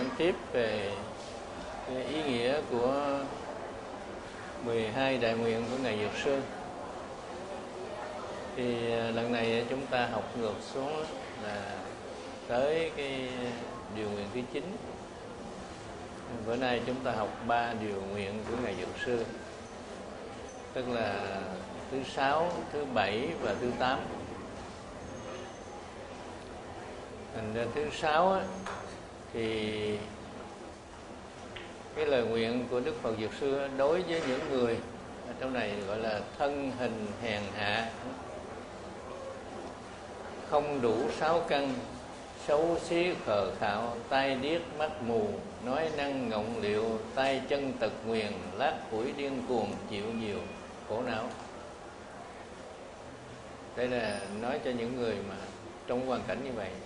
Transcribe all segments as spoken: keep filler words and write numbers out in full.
giảng tiếp về cái ý nghĩa của mười hai đại nguyện của Ngài Dược Sư. Thì lần này chúng ta học ngược xuống là tới cái điều nguyện thứ chín. Bữa nay chúng ta học ba điều nguyện của Ngài Dược Sư, tức là thứ sáu, thứ bảy và thứ tám. Thành ra thứ sáu á, thì cái lời nguyện của Đức Phật Dược Sư đối với những người ở trong này gọi là thân hình hèn hạ, không đủ sáu căn, xấu xí khờ khạo, tai điếc mắt mù, nói năng ngọng liệu, tay chân tật nguyền, lát hủi điên cuồng, chịu nhiều khổ não. Đây là nói cho những người mà trong hoàn cảnh như vậy.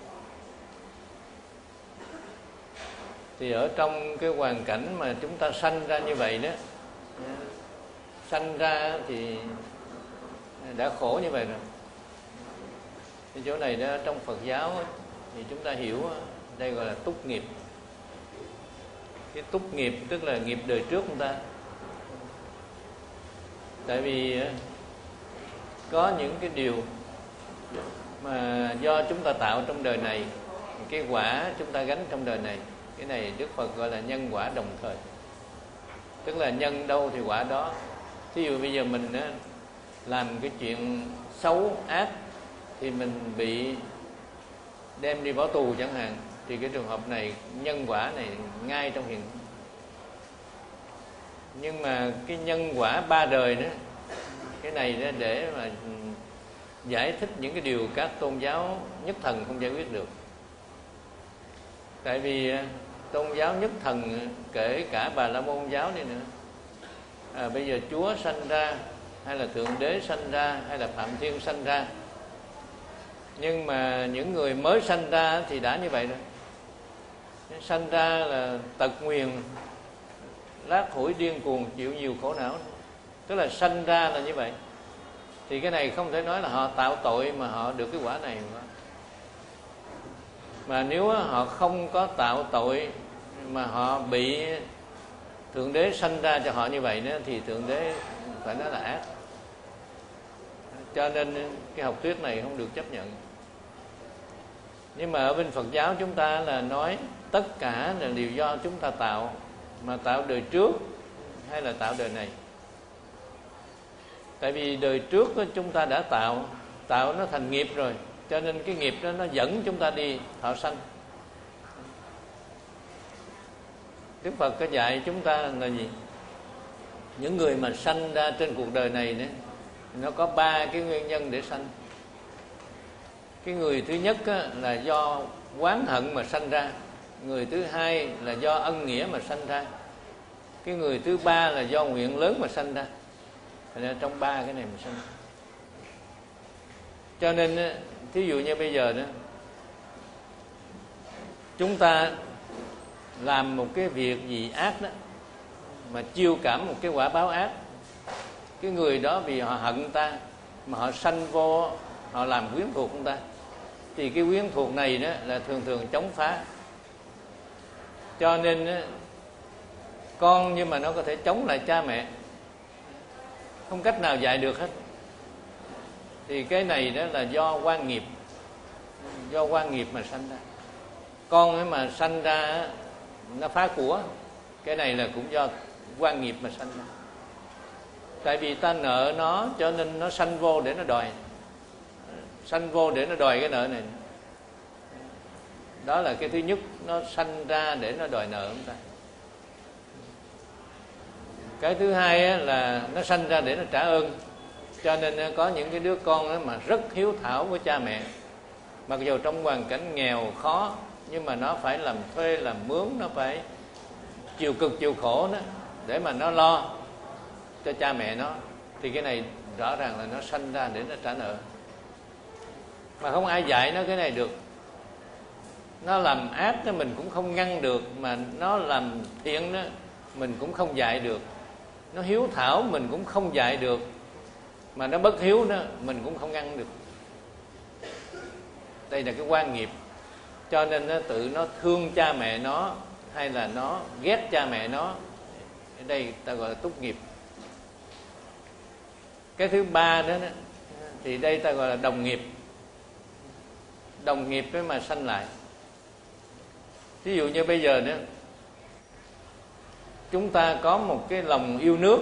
Thì ở trong cái hoàn cảnh mà chúng ta sanh ra như vậy đó, sanh ra thì đã khổ như vậy rồi. Cái chỗ này đó, trong Phật giáo thì chúng ta hiểu đây gọi là túc nghiệp. Cái túc nghiệp tức là nghiệp đời trước chúng ta. Tại vì có những cái điều mà do chúng ta tạo trong đời này, cái quả chúng ta gánh trong đời này. Cái này Đức Phật gọi là nhân quả đồng thời. Tức là nhân đâu thì quả đó. Thí dụ bây giờ mình á, làm cái chuyện xấu ác thì mình bị đem đi bỏ tù chẳng hạn, thì cái trường hợp này nhân quả này ngay trong hiện. Nhưng mà cái nhân quả ba đời đó, cái này đó để mà giải thích những cái điều các tôn giáo nhất thần không giải quyết được. Tại vì tôn giáo nhất thần, kể cả Bà La Môn giáo này nữa, à, bây giờ Chúa sanh ra, hay là Thượng Đế sanh ra, hay là Phạm Thiên sanh ra. Nhưng mà những người mới sanh ra thì đã như vậy rồi. Sanh ra là tật nguyền, lát hủi điên cuồng, chịu nhiều khổ não. Tức là sanh ra là như vậy. Thì cái này không thể nói là họ tạo tội mà họ được cái quả này. Mà nếu họ không có tạo tội mà họ bị Thượng Đế sanh ra cho họ như vậy nữa, thì Thượng Đế phải nói là ác. Cho nên cái học thuyết này không được chấp nhận. Nhưng mà ở bên Phật giáo chúng ta là nói tất cả là đều do chúng ta tạo. Mà tạo đời trước hay là tạo đời này. Tại vì đời trước chúng ta đã tạo, tạo nó thành nghiệp rồi, cho nên cái nghiệp đó nó dẫn chúng ta đi thọ sanh. Đức Phật có dạy chúng ta là gì? Những người mà sanh ra trên cuộc đời này đó, nó có ba cái nguyên nhân để sanh. Cái người thứ nhất á, là do oán hận mà sanh ra. Người thứ hai là do ân nghĩa mà sanh ra. Cái người thứ ba là do nguyện lớn mà sanh ra. Thành ra trong ba cái này mà sanh. Cho nên thí dụ như bây giờ đó, chúng ta làm một cái việc gì ác đó, mà chiêu cảm một cái quả báo ác, cái người đó vì họ hận ta mà họ sanh vô, họ làm quyến thuộc chúng ta, thì cái quyến thuộc này đó là thường thường chống phá. Cho nên con nhưng mà nó có thể chống lại cha mẹ, không cách nào dạy được hết. Thì cái này đó là do oan nghiệp, do oan nghiệp mà sanh ra. Con ấy mà sanh ra nó phá của, cái này là cũng do oan nghiệp mà sanh ra. Tại vì ta nợ nó cho nên nó sanh vô để nó đòi, sanh vô để nó đòi cái nợ này. Đó là cái thứ nhất, nó sanh ra để nó đòi nợ chúng ta. Cái thứ hai là nó sanh ra để nó trả ơn. Cho nên có những cái đứa con mà rất hiếu thảo với cha mẹ, mặc dù trong hoàn cảnh nghèo khó, nhưng mà nó phải làm thuê, làm mướn, nó phải chịu cực chịu khổ đó, để mà nó lo cho cha mẹ nó. Thì cái này rõ ràng là nó sanh ra để nó trả nợ. Mà không ai dạy nó cái này được. Nó làm ác đó mình cũng không ngăn được, mà nó làm thiện đó mình cũng không dạy được. Nó hiếu thảo mình cũng không dạy được, mà nó bất hiếu đó mình cũng không ngăn được. Đây là cái quan nghiệp. Cho nên nó tự nó thương cha mẹ nó, hay là nó ghét cha mẹ nó, ở đây ta gọi là túc nghiệp. Cái thứ ba đó, đó thì đây ta gọi là đồng nghiệp. Đồng nghiệp với mà sanh lại. Ví dụ như bây giờ đó, chúng ta có một cái lòng yêu nước,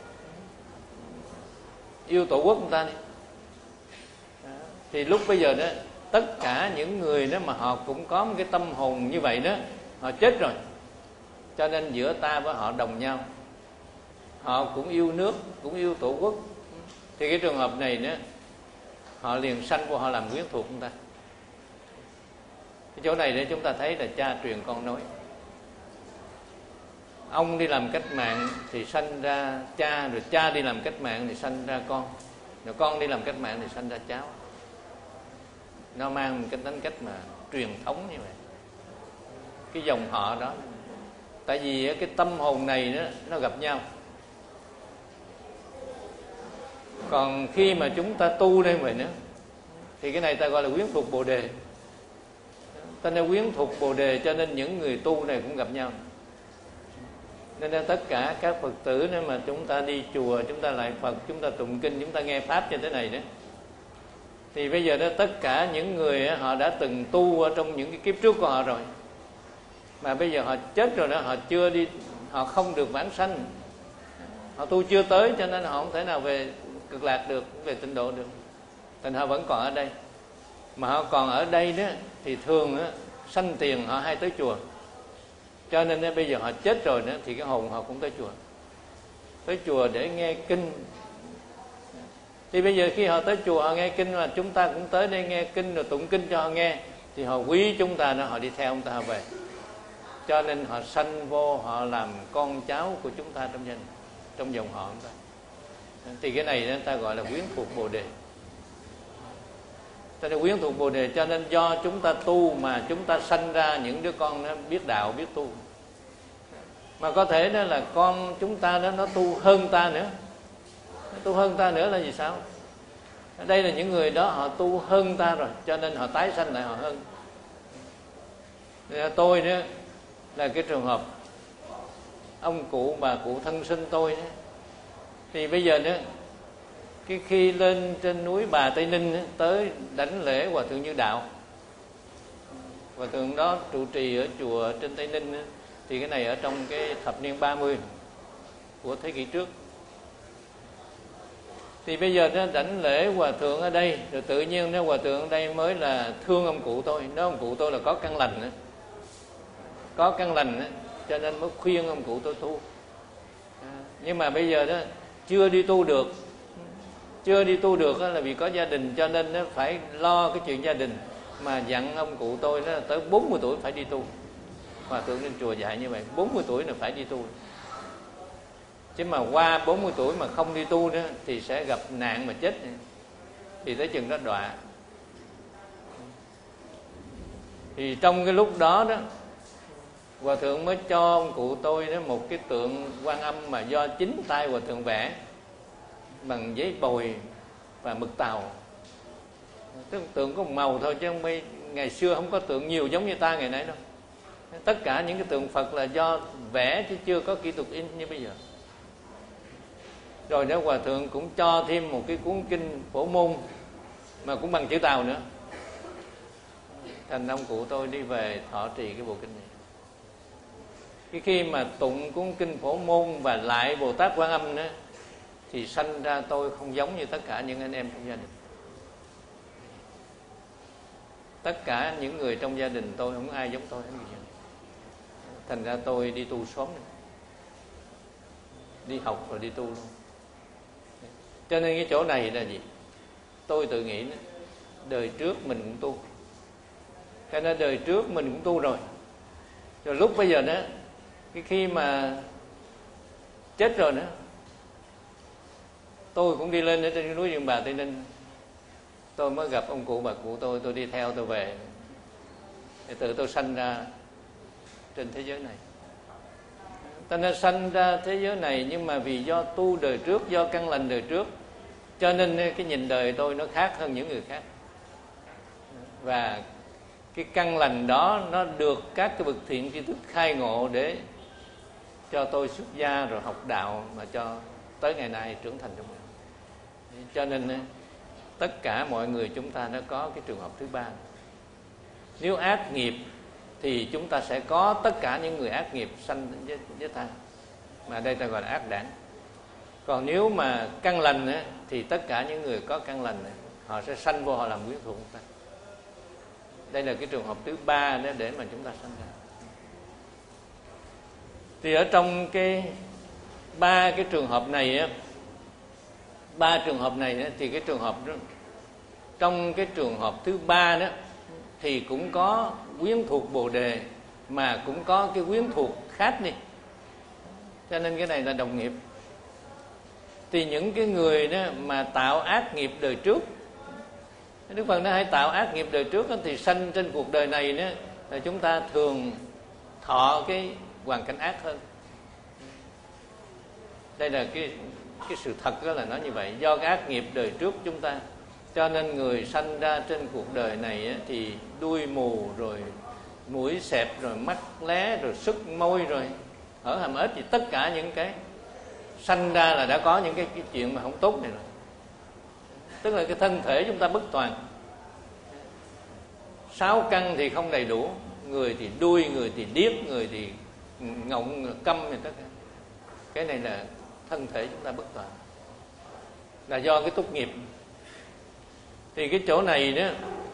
yêu tổ quốc chúng ta đi, thì lúc bây giờ đó tất cả những người đó mà họ cũng có một cái tâm hồn như vậy đó, họ chết rồi, cho nên giữa ta với họ đồng nhau, họ cũng yêu nước, cũng yêu tổ quốc, thì cái trường hợp này đó họ liền sanh vô họ làm quyến thuộc chúng ta. Cái chỗ này để chúng ta thấy là cha truyền con nối. Ông đi làm cách mạng thì sanh ra cha, rồi cha đi làm cách mạng thì sanh ra con, rồi con đi làm cách mạng thì sanh ra cháu. Nó mang một cái tính cách mà truyền thống như vậy, cái dòng họ đó. Tại vì cái tâm hồn này đó, nó gặp nhau. Còn khi mà chúng ta tu lên vậy nữa thì cái này ta gọi là quyến thuộc Bồ Đề. Ta nên quyến thuộc Bồ Đề, cho nên những người tu này cũng gặp nhau. Nên là tất cả các Phật tử nếu mà chúng ta đi chùa, chúng ta lại Phật, chúng ta tụng kinh, chúng ta nghe Pháp như thế này đó, thì bây giờ đó tất cả những người họ đã từng tu ở trong những cái kiếp trước của họ rồi, mà bây giờ họ chết rồi đó, họ chưa đi, họ không được vãng sanh, họ tu chưa tới, cho nên họ không thể nào về cực lạc được, về tịnh độ được, thành họ vẫn còn ở đây. Mà họ còn ở đây đó thì thường đó, sanh tiền họ hay tới chùa, cho nên đó, bây giờ họ chết rồi đó thì cái hồn họ cũng tới chùa, tới chùa để nghe kinh. Thì bây giờ khi họ tới chùa họ nghe kinh, mà chúng ta cũng tới đây nghe kinh rồi tụng kinh cho họ nghe, thì họ quý chúng ta đó, họ đi theo chúng ta về, cho nên họ sanh vô, họ làm con cháu của chúng ta trong gia đình, trong dòng họ chúng ta. Thì cái này đó, ta gọi là quyến thuộc Bồ Đề. Ta là quyến thuộc Bồ Đề, cho nên do chúng ta tu mà chúng ta sanh ra những đứa con nó biết đạo, biết tu. Mà có thể đó là con chúng ta đó nó tu hơn ta nữa. Nó tu hơn ta nữa là gì sao? Ở đây là những người đó họ tu hơn ta rồi, cho nên họ tái sanh lại họ hơn. Tôi đó là cái trường hợp ông cụ bà cụ thân sinh tôi đó. Thì bây giờ đó, cái khi lên trên núi Bà Tây Ninh đó, tới đảnh lễ Hòa Thượng Như Đạo, Hòa Thượng đó trụ trì ở chùa trên Tây Ninh đó, thì cái này ở trong cái thập niên ba mươi của thế kỷ trước. Thì bây giờ nó đảnh lễ Hòa Thượng ở đây, rồi tự nhiên nó Hòa Thượng ở đây mới là thương ông cụ tôi. Nói ông cụ tôi là có căn lành đó. Có căn lành đó, cho nên mới khuyên ông cụ tôi tu. À, nhưng mà bây giờ đó chưa đi tu được, chưa đi tu được là vì có gia đình, cho nên nó phải lo cái chuyện gia đình, mà dặn ông cụ tôi đó là tới bốn mươi tuổi phải đi tu. Hòa Thượng trên chùa dạy như vậy, bốn mươi tuổi là phải đi tu. Chứ mà qua bốn mươi tuổi mà không đi tu đó thì sẽ gặp nạn mà chết, thì tới chừng đó đọa. Thì trong cái lúc đó đó, Hòa Thượng mới cho ông cụ tôi đó một cái tượng Quan Âm mà do chính tay Hòa Thượng vẽ bằng giấy bồi và mực tàu. Tức tượng có một màu thôi, chứ không may ngày xưa không có tượng nhiều giống như ta ngày nay đâu. Tất cả những cái tượng Phật là do vẽ chứ chưa có kỹ thuật in như bây giờ. Rồi đó Hòa Thượng cũng cho thêm một cái cuốn kinh Phổ Môn mà cũng bằng chữ Tàu nữa. Thành ông cụ tôi đi về thọ trì cái bộ kinh này. Cái khi mà tụng cuốn kinh Phổ Môn và lại Bồ Tát Quan Âm nữa, thì sanh ra tôi không giống như tất cả những anh em trong gia đình. Tất cả những người trong gia đình tôi không ai giống tôi hết. Thành ra tôi đi tu sớm nữa. Đi học rồi đi tu luôn. Cho nên cái chỗ này là gì? Tôi tự nghĩ đời trước mình cũng tu, cho nên đời trước mình cũng tu rồi. Rồi lúc bây giờ đó, cái khi mà chết rồi nữa, tôi cũng đi lên ở trên núi Yên Bà Tây Ninh. Tôi mới gặp ông cụ bà cụ tôi, tôi đi theo tôi về, để tự tôi sanh ra trên thế giới này. Ta nên sanh ra thế giới này, nhưng mà vì do tu đời trước, do căn lành đời trước, cho nên cái nhìn đời tôi nó khác hơn những người khác. Và cái căn lành đó nó được các cái bậc thiện tri thức khai ngộ để cho tôi xuất gia rồi học đạo, mà cho tới ngày nay trưởng thành trong đạo. Cho nên tất cả mọi người chúng ta đã có cái trường hợp thứ ba. Nếu ác nghiệp thì chúng ta sẽ có tất cả những người ác nghiệp sanh với, với ta, mà đây ta gọi là ác đảng. Còn nếu mà căn lành á, thì tất cả những người có căn lành này, họ sẽ sanh vô, họ làm quyến thuộc ta. Đây là cái trường hợp thứ ba đó để mà chúng ta sanh ra. Thì ở trong cái ba cái trường hợp này á, ba trường hợp này á, thì cái trường hợp đó, trong cái trường hợp thứ ba đó thì cũng có quyến thuộc Bồ Đề, mà cũng có cái quyến thuộc khác đi. Cho nên cái này là đồng nghiệp. Thì những cái người đó mà tạo ác nghiệp đời trước, Đức Phật nói hãy tạo ác nghiệp đời trước đó, thì sanh trên cuộc đời này đó, là chúng ta thường thọ cái hoàn cảnh ác hơn. Đây là cái cái sự thật đó, là nói như vậy. Do cái ác nghiệp đời trước chúng ta, cho nên người sanh ra trên cuộc đời này á, thì đuôi mù rồi, mũi xẹp rồi, mắt lé rồi, sức môi rồi, hở hàm ếch, thì tất cả những cái sanh ra là đã có những cái, cái chuyện mà không tốt này rồi. Tức là cái thân thể chúng ta bất toàn. Sáu căn thì không đầy đủ, người thì đuôi, người thì điếc, người thì ngọng, người câm, thì tất cả. Cái này là thân thể chúng ta bất toàn, là do cái túc nghiệp. Thì cái chỗ này đó,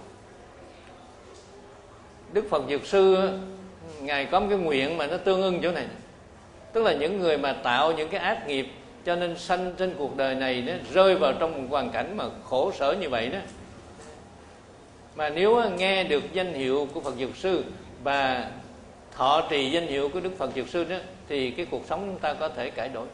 Đức Phật Dược Sư Ngài có một cái nguyện mà nó tương ưng chỗ này. Tức là những người mà tạo những cái ác nghiệp, cho nên sanh trên cuộc đời này đó, rơi vào trong một hoàn cảnh mà khổ sở như vậy đó, mà nếu nghe được danh hiệu của Phật Dược Sư và thọ trì danh hiệu của Đức Phật Dược Sư đó, thì cái cuộc sống chúng ta có thể cải đổi.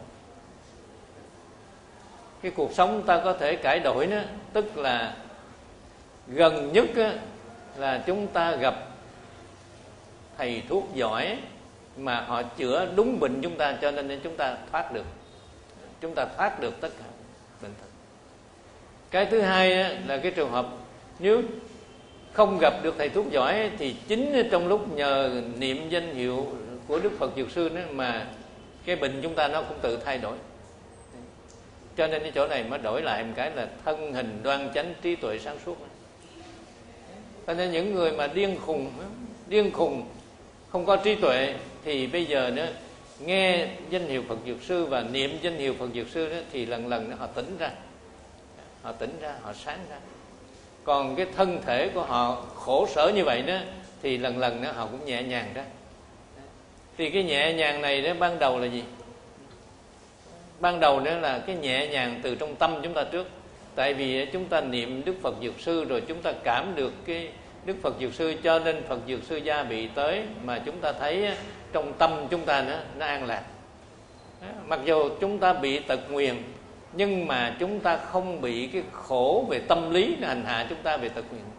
Cái cuộc sống chúng ta có thể cải đổi đó, tức là gần nhất đó, là chúng ta gặp thầy thuốc giỏi mà họ chữa đúng bệnh chúng ta, cho nên chúng ta thoát được, chúng ta thoát được tất cả bệnh tật. Cái thứ hai là cái trường hợp nếu không gặp được thầy thuốc giỏi, thì chính trong lúc nhờ niệm danh hiệu của Đức Phật Dược Sư đó mà cái bệnh chúng ta nó cũng tự thay đổi. Cho nên cái chỗ này mới đổi lại một cái là thân hình đoan chánh, trí tuệ sáng suốt. Cho nên những người mà điên khùng, điên khùng không có trí tuệ, thì bây giờ nữa nghe danh hiệu Phật Dược Sư và niệm danh hiệu Phật Dược Sư đó, thì lần lần đó họ tỉnh ra, họ tỉnh ra, họ sáng ra. Còn cái thân thể của họ khổ sở như vậy đó, thì lần lần đó họ cũng nhẹ nhàng ra. Thì cái nhẹ nhàng này đó ban đầu là gì? Ban đầu đó là cái nhẹ nhàng từ trong tâm chúng ta trước. Tại vì chúng ta niệm Đức Phật Dược Sư rồi chúng ta cảm được cái Đức Phật Dược Sư, cho nên Phật Dược Sư gia bị tới, mà chúng ta thấy trong tâm chúng ta nó, nó an lạc. Mặc dù chúng ta bị tật nguyền, nhưng mà chúng ta không bị cái khổ về tâm lý nó hành hạ chúng ta về tật nguyền.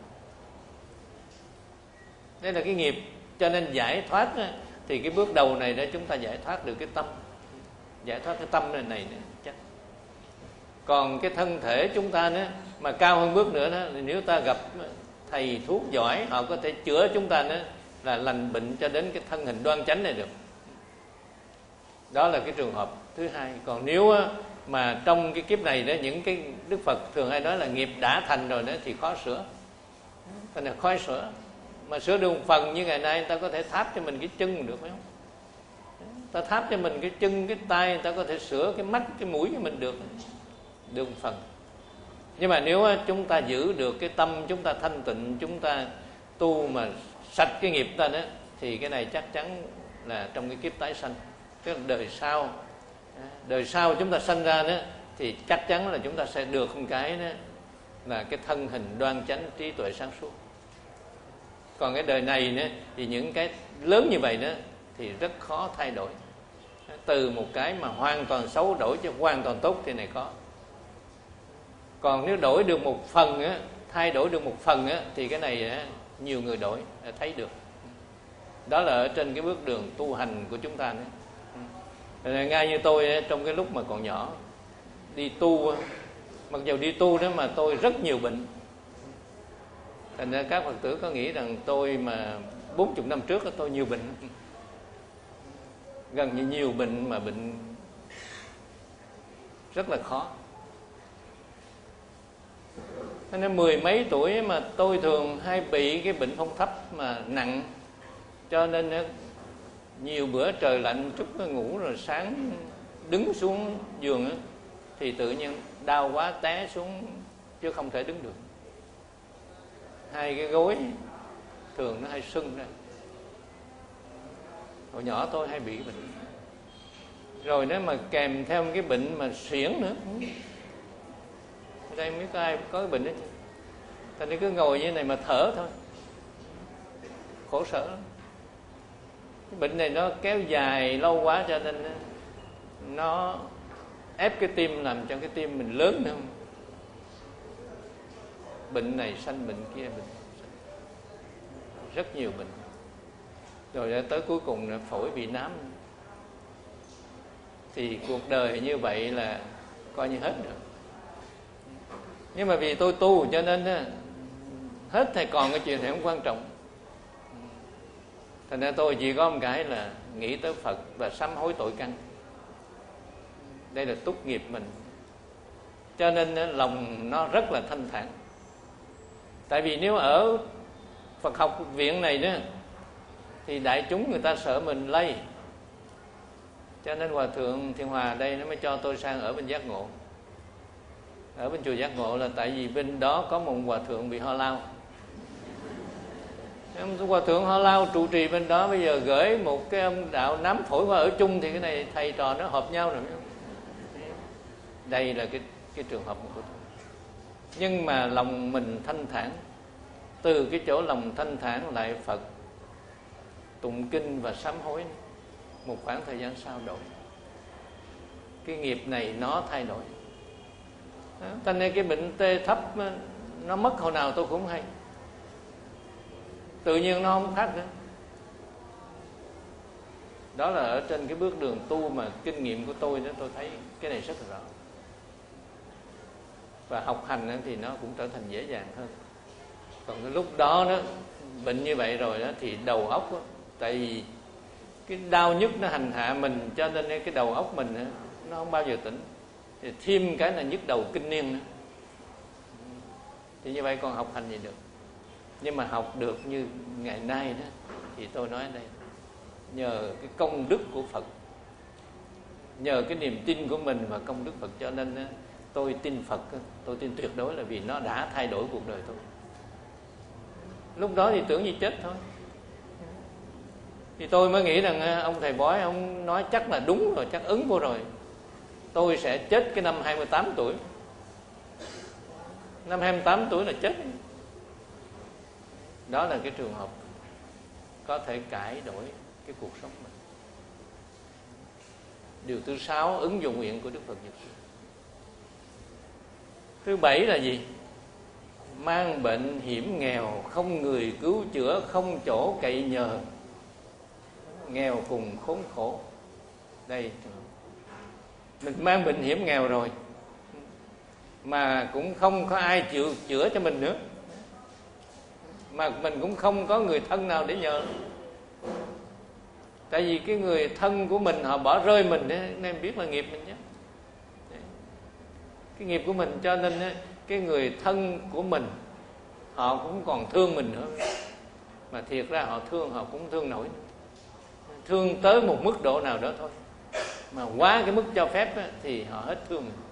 Đây là cái nghiệp. Cho nên giải thoát đó, thì cái bước đầu này để chúng ta giải thoát được cái tâm, giải thoát cái tâm này này chắc. Còn cái thân thể chúng ta nữa mà cao hơn bước nữa đó, thì nếu ta gặp thầy thuốc giỏi, họ có thể chữa chúng ta nữa là lành bệnh cho đến cái thân hình đoan chánh này được. Đó là cái trường hợp thứ hai. Còn nếu mà trong cái kiếp này đó, những cái Đức Phật thường hay nói là nghiệp đã thành rồi đó, thì khó sửa. Cái này khó sửa. Mà sửa được một phần, như ngày nay ta có thể tháp cho mình cái chân được phải không? Ta tháp cho mình cái chân, cái tay, ta có thể sửa cái mắt, cái mũi cho mình được, được một phần. Nhưng mà nếu chúng ta giữ được cái tâm chúng ta thanh tịnh, chúng ta tu mà sạch cái nghiệp ta đó, thì cái này chắc chắn là trong cái kiếp tái sanh, tức là đời sau, đời sau chúng ta sanh ra đó, thì chắc chắn là chúng ta sẽ được một cái đó là cái thân hình đoan chánh, trí tuệ sáng suốt. Còn cái đời này nữa, thì những cái lớn như vậy đó thì rất khó thay đổi. Từ một cái mà hoàn toàn xấu đổi cho hoàn toàn tốt thì này có. Còn nếu đổi được một phần á, thay đổi được một phần á, thì cái này á, nhiều người đổi thấy được. Đó là ở trên cái bước đường tu hành của chúng ta nữa. Ngay như tôi á, trong cái lúc mà còn nhỏ đi tu, mặc dù đi tu đó mà tôi rất nhiều bệnh. Thành ra các Phật tử có nghĩ rằng tôi mà bốn mươi năm trước tôi nhiều bệnh, gần như nhiều bệnh mà bệnh rất là khó. Nên mười mấy tuổi mà tôi thường hay bị cái bệnh phong thấp mà nặng, cho nên nhiều bữa trời lạnh chút nó ngủ rồi sáng đứng xuống giường thì tự nhiên đau quá té xuống chứ không thể đứng được. Hai cái gối thường nó hay sưng ra. Hồi nhỏ tôi hay bị cái bệnh. Rồi nếu mà kèm theo cái bệnh mà suyễn nữa. Ở đây mấy có ai có cái bệnh đó chứ. Thành nên cứ ngồi như thế này mà thở thôi, khổ sở lắm. Cái bệnh này nó kéo dài lâu quá cho nên nó ép cái tim, làm cho cái tim mình lớn nữa. Bệnh này sanh bệnh kia, bệnh rất nhiều bệnh. Rồi tới cuối cùng là phổi bị nám. Thì cuộc đời như vậy là coi như hết rồi. Nhưng mà vì tôi tu cho nên hết thầy còn cái chuyện này không quan trọng. Thành ra tôi chỉ có một cái là nghĩ tới Phật và sám hối tội căn. Đây là túc nghiệp mình. Cho nên lòng nó rất là thanh thản. Tại vì nếu ở Phật học viện này đó thì đại chúng người ta sợ mình lây. Cho nên Hòa Thượng Thiên Hòa đây nó mới cho tôi sang ở bên Giác Ngộ. Ở bên chùa Giác Ngộ là tại vì bên đó có một Hòa Thượng bị ho lao. Hòa Thượng ho lao trụ trì bên đó, bây giờ gửi một cái ông đạo nắm phổi qua ở chung thì cái này thầy trò nó hợp nhau rồi. Đây là cái, cái trường hợp của tôi. Nhưng mà lòng mình thanh thản. Từ cái chỗ lòng thanh thản lại Phật tụng kinh và sám hối, một khoảng thời gian sau đổi. Cái nghiệp này nó thay đổi. Cho nên cái bệnh tê thấp nó mất hồi nào tôi cũng hay. Tự nhiên nó không khác nữa. Đó là ở trên cái bước đường tu mà kinh nghiệm của tôi đó, tôi thấy cái này rất là rõ. Và học hành thì nó cũng trở thành dễ dàng hơn. Còn cái lúc đó đó bệnh như vậy rồi đó thì đầu óc đó, tại vì cái đau nhức nó hành hạ mình, cho nên cái đầu óc mình đó, nó không bao giờ tỉnh. Thì thêm cái là nhức đầu kinh niên nữa. Thì như vậy còn học hành gì được. Nhưng mà học được như ngày nay đó thì tôi nói ở đây, nhờ cái công đức của Phật, nhờ cái niềm tin của mình và công đức Phật, cho nên tôi tin Phật, tôi tin tuyệt đối là vì nó đã thay đổi cuộc đời tôi. Lúc đó thì tưởng như chết thôi. Thì tôi mới nghĩ rằng ông thầy bói ông nói chắc là đúng rồi, chắc ứng vô rồi. Tôi sẽ chết cái năm hai mươi tám tuổi. Năm hai mươi tám tuổi là chết. Đó là cái trường hợp có thể cải đổi cái cuộc sống mình. Điều thứ sáu, ứng dụng nguyện của Đức Phật Nhật Sư. Thứ bảy là gì? Mang bệnh hiểm nghèo, không người cứu chữa, không chỗ cậy nhờ, nghèo cùng khốn khổ. Đây, mình mang bệnh hiểm nghèo rồi mà cũng không có ai chịu chữa cho mình nữa, mà mình cũng không có người thân nào để nhờ. Tại vì cái người thân của mình họ bỏ rơi mình nên biết là nghiệp mình chứ. Cái nghiệp của mình, cho nên cái người thân của mình họ cũng còn thương mình nữa. Mà thiệt ra họ thương họ cũng thương nổi, thương tới một mức độ nào đó thôi. Mà quá cái mức cho phép á, thì họ hết thương mình.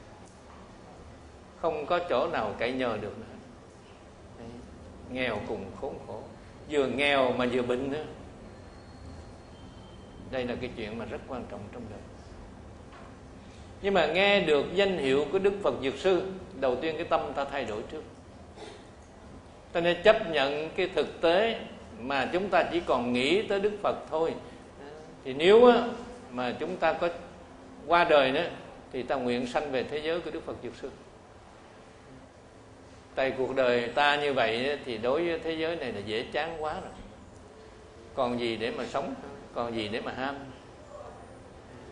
Không có chỗ nào cậy nhờ được nữa. Đấy. Nghèo cùng khốn khổ, vừa nghèo mà vừa bệnh nữa. Đây là cái chuyện mà rất quan trọng trong đời. Nhưng mà nghe được danh hiệu của Đức Phật Dược Sư, đầu tiên cái tâm ta thay đổi trước. Ta nên chấp nhận cái thực tế mà chúng ta chỉ còn nghĩ tới Đức Phật thôi. Thì nếu á, mà chúng ta có qua đời nữa thì ta nguyện sanh về thế giới của Đức Phật Dược Sư. Tại cuộc đời ta như vậy thì đối với thế giới này là dễ chán quá rồi. Còn gì để mà sống, còn gì để mà ham.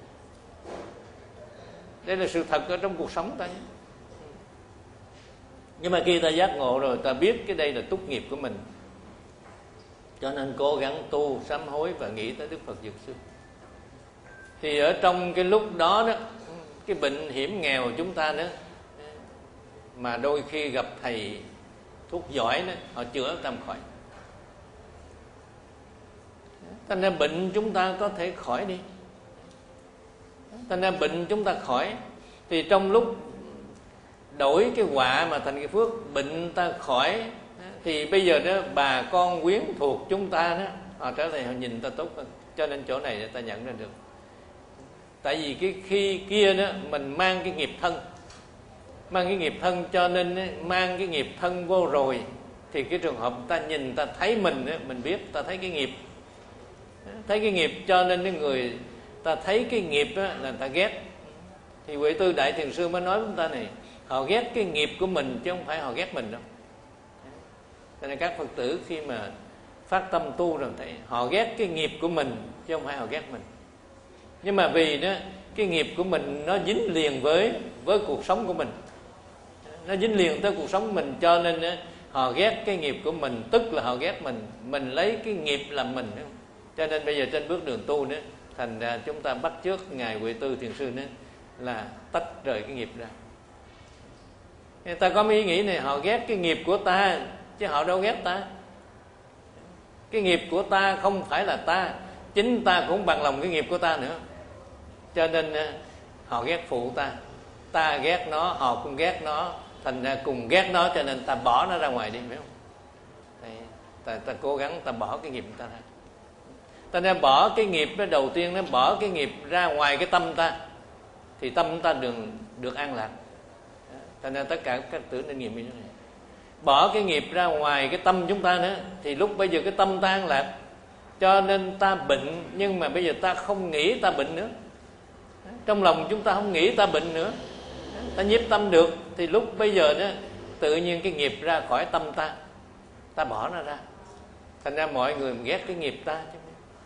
Đây là sự thật ở trong cuộc sống ta nhé. Nhưng mà khi ta giác ngộ rồi, ta biết cái đây là túc nghiệp của mình, cho nên cố gắng tu, sám hối và nghĩ tới Đức Phật Dược Sư. Thì ở trong cái lúc đó đó, cái bệnh hiểm nghèo của chúng ta nữa, mà đôi khi gặp thầy thuốc giỏi đó, họ chữa tâm khỏi. Thành ra bệnh chúng ta có thể khỏi đi. Thành ra bệnh chúng ta khỏi. Thì trong lúc đổi cái họa mà thành cái phước, bệnh ta khỏi, thì bây giờ đó bà con quyến thuộc chúng ta đó, họ trở thành họ nhìn ta tốt hơn. Cho nên chỗ này để ta nhận ra được. Tại vì cái khi kia đó mình mang cái nghiệp thân, mang cái nghiệp thân, cho nên mang cái nghiệp thân vô rồi, thì cái trường hợp ta nhìn, ta thấy mình đó, mình biết, ta thấy cái nghiệp, thấy cái nghiệp, cho nên cái người ta thấy cái nghiệp đó là người ta ghét. Thì Huệ Tư Đại Thiền Sư mới nói với chúng ta này, họ ghét cái nghiệp của mình chứ không phải họ ghét mình đâu. Cho nên các Phật tử khi mà phát tâm tu rồi thấy họ ghét cái nghiệp của mình chứ không phải họ ghét mình. Nhưng mà vì đó cái nghiệp của mình nó dính liền với với cuộc sống của mình, nó dính liền tới cuộc sống của mình, cho nên đó, họ ghét cái nghiệp của mình, tức là họ ghét mình, mình lấy cái nghiệp làm mình. Cho nên bây giờ trên bước đường tu nữa, thành ra chúng ta bắt chước ngài Huệ Tư Thiền Sư nữa là tách rời cái nghiệp ra. Người ta có ý nghĩ này, họ ghét cái nghiệp của ta chứ họ đâu ghét ta. Cái nghiệp của ta không phải là ta, chính ta cũng bằng lòng cái nghiệp của ta nữa. Cho nên họ ghét phụ ta, ta ghét nó, họ cũng ghét nó, thành ra cùng ghét nó, cho nên ta bỏ nó ra ngoài đi, phải không? Đấy, ta, ta cố gắng ta bỏ cái nghiệp của ta ra. Ta nên bỏ cái nghiệp đó, đầu tiên nó bỏ cái nghiệp ra ngoài cái tâm ta, thì tâm ta được, được an lạc. Cho nên tất cả các tử nên nghiệm như thế này. Bỏ cái nghiệp ra ngoài cái tâm chúng ta nữa, thì lúc bây giờ cái tâm ta an lạc. Cho nên ta bệnh, nhưng mà bây giờ ta không nghĩ ta bệnh nữa. Trong lòng chúng ta không nghĩ ta bệnh nữa, ta nhiếp tâm được, thì lúc bây giờ đó tự nhiên cái nghiệp ra khỏi tâm ta, ta bỏ nó ra. Thành ra mọi người ghét cái nghiệp ta chứ.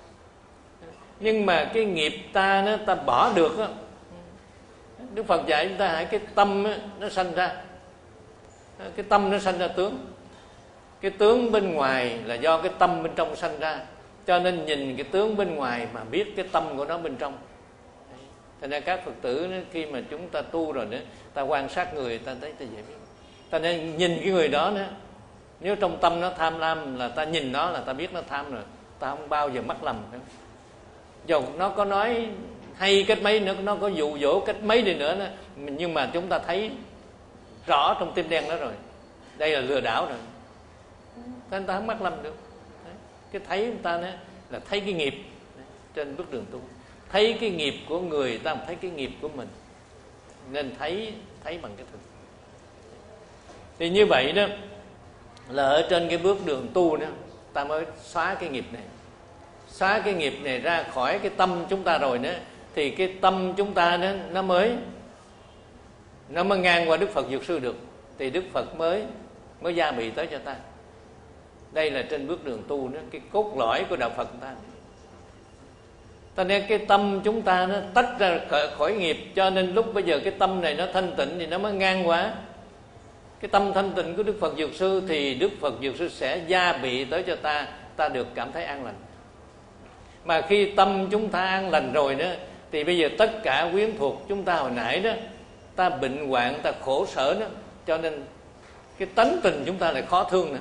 Nhưng mà cái nghiệp ta nó ta bỏ được đó. Đức Phật dạy chúng ta hãy cái tâm đó, nó sanh ra, cái tâm nó sanh ra tướng. Cái tướng bên ngoài là do cái tâm bên trong sanh ra, cho nên nhìn cái tướng bên ngoài mà biết cái tâm của nó bên trong. Thành ra các Phật tử đó, khi mà chúng ta tu rồi nữa, ta quan sát người ta thấy ta dễ biết. Ta nên nhìn cái người đó nữa, nếu trong tâm nó tham lam là ta nhìn nó là ta biết nó tham rồi, ta không bao giờ mắc lầm nữa. Dù nó có nói hay cách mấy nữa, nó có dụ dỗ cách mấy đi nữa đó, nhưng mà chúng ta thấy rõ trong tim đen đó rồi, đây là lừa đảo rồi, nên ta không mắc lầm được. Cái thấy chúng ta đó là thấy cái nghiệp trên bước đường tu, thấy cái nghiệp của người ta không thấy cái nghiệp của mình, nên thấy thấy bằng cái thực. Thì như vậy đó là ở trên cái bước đường tu đó, ta mới xóa cái nghiệp này, xóa cái nghiệp này ra khỏi cái tâm chúng ta rồi nữa, thì cái tâm chúng ta đó nó mới nó mới ngang qua Đức Phật Dược Sư được, thì Đức Phật mới mới gia bị tới cho ta. Đây là trên bước đường tu đó, cái cốt lõi của đạo Phật ta. Cho nên cái tâm chúng ta nó tách ra khỏi nghiệp, cho nên lúc bây giờ cái tâm này nó thanh tịnh thì nó mới ngang qua cái tâm thanh tịnh của Đức Phật Dược Sư, thì Đức Phật Dược Sư sẽ gia bị tới cho ta, ta được cảm thấy an lành. Mà khi tâm chúng ta an lành rồi đó, thì bây giờ tất cả quyến thuộc chúng ta hồi nãy đó, ta bệnh hoạn, ta khổ sở đó, cho nên cái tánh tình chúng ta lại khó thương nữa.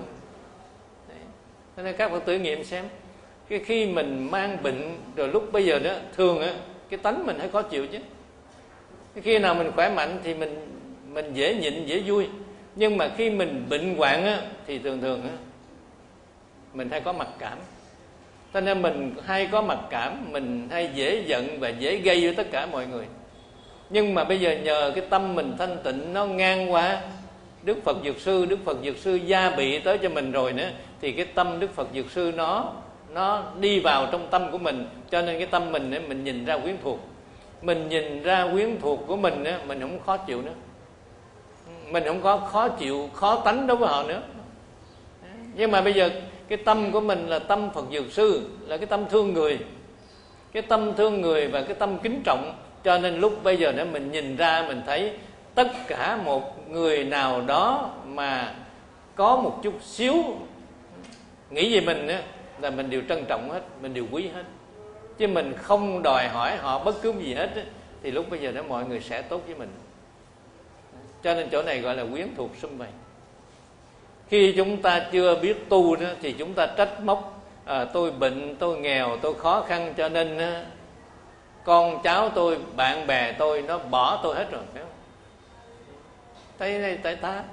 Cho nên các Phật tử nghiệm xem, cái khi mình mang bệnh rồi lúc bây giờ đó, thường á cái tánh mình hay khó chịu chứ. Cái khi nào mình khỏe mạnh thì mình mình dễ nhịn, dễ vui. Nhưng mà khi mình bệnh hoạn á thì thường thường á mình hay có mặc cảm. Cho nên mình hay có mặc cảm, mình hay dễ giận và dễ gây với tất cả mọi người. Nhưng mà bây giờ nhờ cái tâm mình thanh tịnh, nó ngang qua Đức Phật Dược Sư, Đức Phật Dược Sư gia bị tới cho mình rồi nữa, thì cái tâm Đức Phật Dược Sư nó nó đi vào trong tâm của mình, cho nên cái tâm mình ấy, mình nhìn ra quyến thuộc, mình nhìn ra quyến thuộc của mình ấy, mình không khó chịu nữa, mình không có khó chịu, khó tánh đối với họ nữa. Nhưng mà bây giờ cái tâm của mình là tâm Phật Dược Sư, là cái tâm thương người, cái tâm thương người và cái tâm kính trọng, cho nên lúc bây giờ đó mình nhìn ra mình thấy tất cả một người nào đó mà có một chút xíu nghĩ về mình á, là mình đều trân trọng hết, mình đều quý hết. Chứ mình không đòi hỏi họ bất cứ gì hết á, thì lúc bây giờ đó mọi người sẽ tốt với mình. Cho nên chỗ này gọi là quyến thuộc sum vầy. Khi chúng ta chưa biết tu đó, thì chúng ta trách móc, à, tôi bệnh, tôi nghèo, tôi khó khăn, cho nên á, con cháu tôi, bạn bè tôi nó bỏ tôi hết rồi, phải không? Tại đây tại ta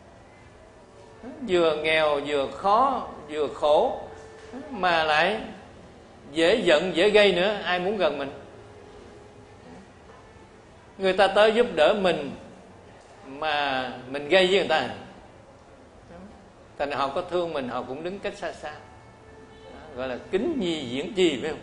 vừa nghèo, vừa khó, vừa khổ, mà lại dễ giận, dễ gây nữa. Ai muốn gần mình? Người ta tới giúp đỡ mình mà mình gây với người ta, thành họ có thương mình, họ cũng đứng cách xa xa. Đó, gọi là kính nhi diễn chi, phải không?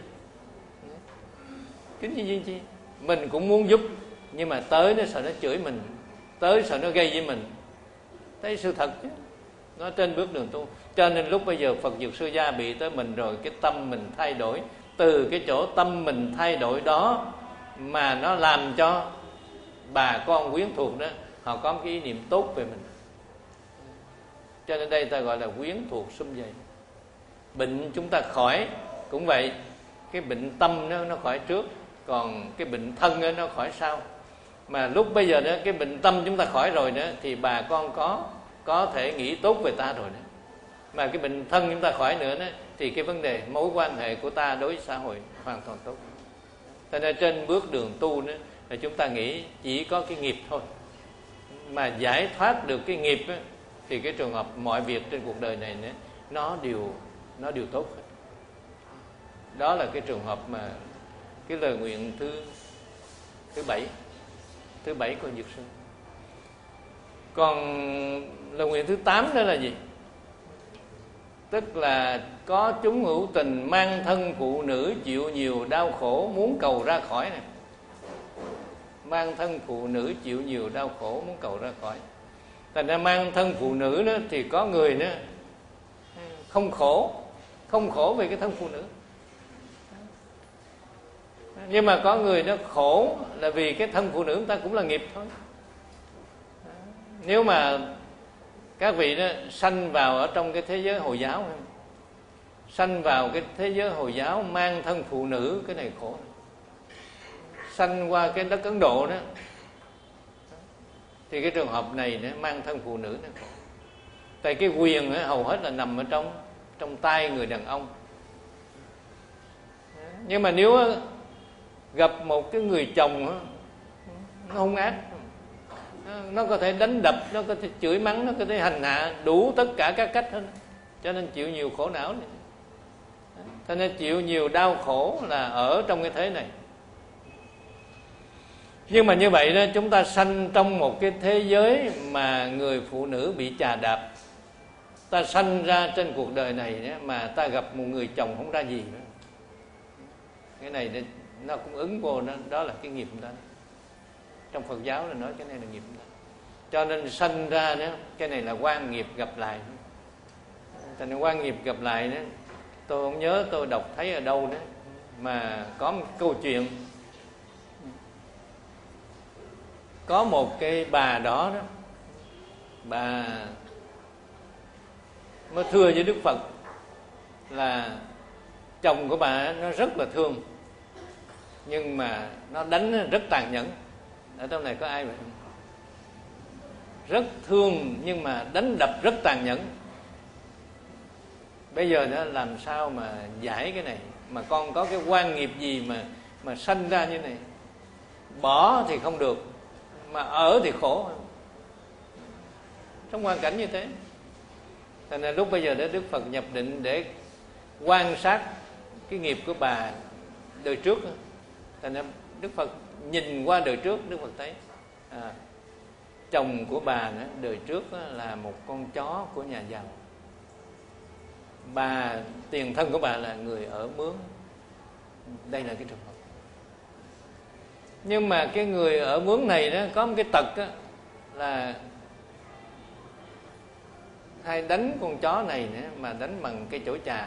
Kính nhi diễn chi. Mình cũng muốn giúp, nhưng mà tới nó sợ nó chửi mình, tới sợ nó gây với mình. Thấy sự thật chứ, nó trên bước đường tu. Cho nên lúc bây giờ Phật Dược Sư gia bị tới mình rồi, cái tâm mình thay đổi. Từ cái chỗ tâm mình thay đổi đó mà nó làm cho bà con quyến thuộc đó, họ có một cái ý niệm tốt về mình. Cho nên đây ta gọi là quyến thuộc sum vầy. Bệnh chúng ta khỏi cũng vậy. Cái bệnh tâm nó, nó khỏi trước, còn cái bệnh thân đó, nó khỏi sau. Mà lúc bây giờ đó, cái bệnh tâm chúng ta khỏi rồi đó, thì bà con có có thể nghĩ tốt về ta rồi đó. Mà cái bệnh thân chúng ta khỏi nữa đó, thì cái vấn đề mối quan hệ của ta đối với xã hội hoàn toàn tốt. Cho nên trên bước đường tu đó, là chúng ta nghĩ chỉ có cái nghiệp thôi. Mà giải thoát được cái nghiệp đó, thì cái trường hợp mọi việc trên cuộc đời này nữa, nó đều nó đều tốt hết. Đó là cái trường hợp mà cái lời nguyện thứ thứ bảy, thứ bảy của Dược Sư. Còn lời nguyện thứ tám đó là gì? Tức là có chúng hữu tình mang thân phụ nữ chịu nhiều đau khổ muốn cầu ra khỏi này. Mang thân phụ nữ chịu nhiều đau khổ muốn cầu ra khỏi. Thành ra mang thân phụ nữ đó thì có người đó không khổ, không khổ về cái thân phụ nữ. Nhưng mà có người nó khổ là vì cái thân phụ nữ người ta cũng là nghiệp thôi. Nếu mà các vị đó sanh vào ở trong cái thế giới Hồi giáo, sanh vào cái thế giới Hồi giáo mang thân phụ nữ, cái này khổ. Sanh qua cái đất Ấn Độ đó, thì cái trường hợp này nó mang thân phụ nữ nó khổ. Tại cái quyền đó, hầu hết là nằm ở trong trong tay người đàn ông. Nhưng mà nếu gặp một cái người chồng đó, nó hung ác, nó có thể đánh đập, nó có thể chửi mắng, nó có thể hành hạ đủ tất cả các cách hết. Cho nên chịu nhiều khổ não này. Cho nên chịu nhiều đau khổ là ở trong cái thế này. Nhưng mà như vậy đó, chúng ta sanh trong một cái thế giới mà người phụ nữ bị chà đạp. Ta sanh ra trên cuộc đời này đó, mà ta gặp một người chồng không ra gì nữa. Cái này nó cũng ứng vô đó, đó là cái nghiệp của ta. Trong Phật giáo là nói cái này là nghiệp của ta. Cho nên sanh ra đó, cái này là quan nghiệp gặp lại. Thành ra quan nghiệp gặp lại đó, tôi không nhớ tôi đọc thấy ở đâu đó, mà có một câu chuyện. Có một cái bà đó, đó bà mới thưa với Đức Phật là chồng của bà nó rất là thương, nhưng mà nó đánh rất tàn nhẫn. Ở trong này có ai vậy không? Rất thương nhưng mà đánh đập rất tàn nhẫn. Bây giờ nó làm sao mà giải cái này? Mà con có cái quan nghiệp gì mà mà sanh ra như này? Bỏ thì không được, mà ở thì khổ. Trong hoàn cảnh như thế, thành ra lúc bây giờ đó Đức Phật nhập định để quan sát cái nghiệp của bà đời trước. Thành ra Đức Phật nhìn qua đời trước, Đức Phật thấy à, chồng của bà đó, đời trước là một con chó của nhà giàu. Bà, tiền thân của bà là người ở mướn. Đây là cái trường hợp. Nhưng mà cái người ở mướn này đó có một cái tật đó, là hay đánh con chó này nữa, mà đánh bằng cây chổi trà.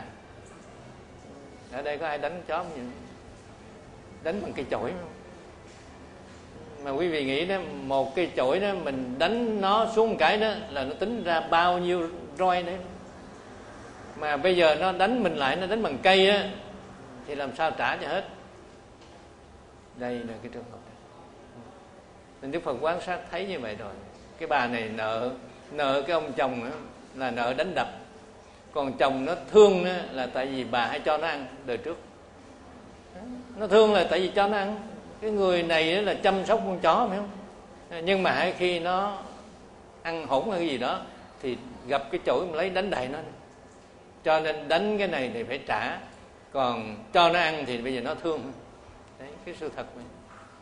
Ở đây có ai đánh chó không? Đánh bằng cây chổi không? Mà quý vị nghĩ đó, một cây chổi đó mình đánh nó xuống một cái đó là nó tính ra bao nhiêu roi đấy. Mà bây giờ nó đánh mình lại, nó đánh bằng cây á, thì làm sao trả cho hết. Đây là cái trường hợp này. Nên Đức Phật quan sát thấy như vậy rồi. Cái bà này nợ nợ cái ông chồng đó, là nợ đánh đập. Còn chồng nó thương đó, là tại vì bà hay cho nó ăn đời trước. Nó thương là tại vì cho nó ăn. Cái người này là chăm sóc con chó phải không? Nhưng mà khi nó ăn hỗn hay cái gì đó thì gặp cái chổi mà lấy đánh đầy nó. Cho nên đánh cái này thì phải trả. Còn cho nó ăn thì bây giờ nó thương. Đấy, cái sự thật này.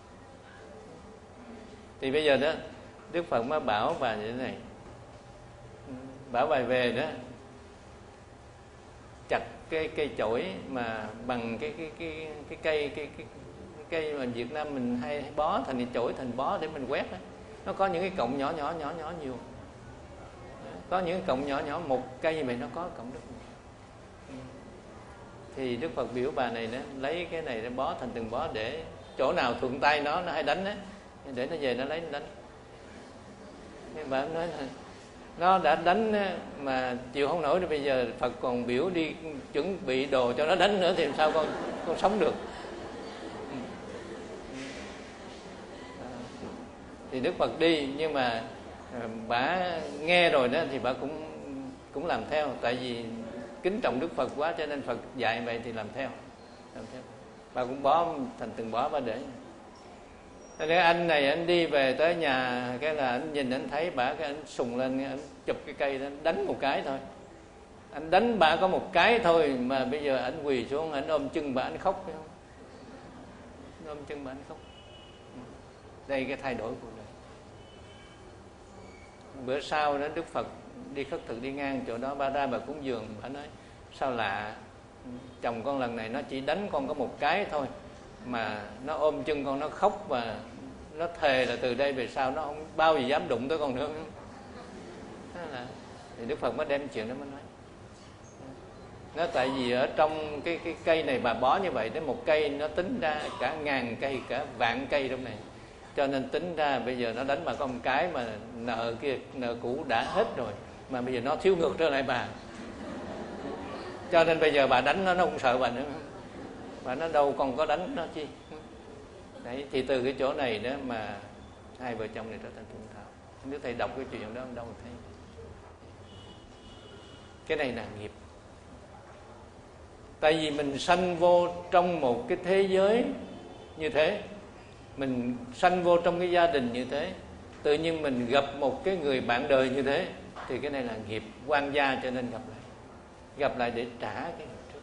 Thì bây giờ đó Đức Phật mới bảo bà như thế này, bảo bà về đó chặt cái cây chổi mà bằng cái cái cái cái cây cái cái cái cây mà Việt Nam mình hay bó thành cái chổi thành bó để mình quét đó. Nó có những cái cọng nhỏ nhỏ nhỏ nhỏ nhiều, có những cái cọng nhỏ nhỏ, một cây vậy nó có cọng rất nhiều. Thì Đức Phật biểu bà này đó lấy cái này để bó thành từng bó, để chỗ nào thuận tay nó nó hay đánh đó, để nó về nó lấy nó đánh. Cái bà nói là nó đã đánh mà chịu không nổi, thì bây giờ Phật còn biểu đi chuẩn bị đồ cho nó đánh nữa thì làm sao con con sống được. Thì Đức Phật đi, nhưng mà bà nghe rồi đó thì bà cũng cũng làm theo, tại vì kính trọng Đức Phật quá cho nên Phật dạy vậy thì làm theo, làm theo. Bà cũng bó thành từng bó bà để. Thế nên anh này anh đi về tới nhà, cái là anh nhìn anh thấy bà, cái anh sùng lên, anh chụp cái cây đó, anh đánh một cái thôi. Anh đánh bà có một cái thôi mà bây giờ anh quỳ xuống, anh ôm chân bà, anh khóc phải không? Anh ôm chân bà, anh khóc. Đây cái thay đổi của đời. Bữa sau đó Đức Phật đi khất thực đi ngang chỗ đó, bà ra bà cúng dường, bà nói sao lạ, chồng con lần này nó chỉ đánh con có một cái thôi mà nó ôm chân con, nó khóc và nó thề là từ đây về sau nó không bao giờ dám đụng tới con nữa. Là, thì Đức Phật mới đem chuyện đó mới nói. Nó tại vì ở trong cái cái cây này bà bó như vậy, đến một cây nó tính ra cả ngàn cây, cả vạn cây trong này. Cho nên tính ra bây giờ nó đánh bà có một cái mà nợ kia, nợ cũ đã hết rồi, mà bây giờ nó thiếu ngược trở lại bà. Cho nên bây giờ bà đánh nó, nó không sợ bà nữa. Bà nó đâu còn có đánh nó chi. Đấy, thì từ cái chỗ này đó mà hai vợ chồng này trở thành thuần thảo. Nếu thầy đọc cái chuyện đó đâu mà thấy. Cái này là nghiệp. Tại vì mình sanh vô trong một cái thế giới như thế, mình sanh vô trong cái gia đình như thế, tự nhiên mình gặp một cái người bạn đời như thế, thì cái này là nghiệp quan gia, cho nên gặp lại. Gặp lại để trả cái nghiệp trước.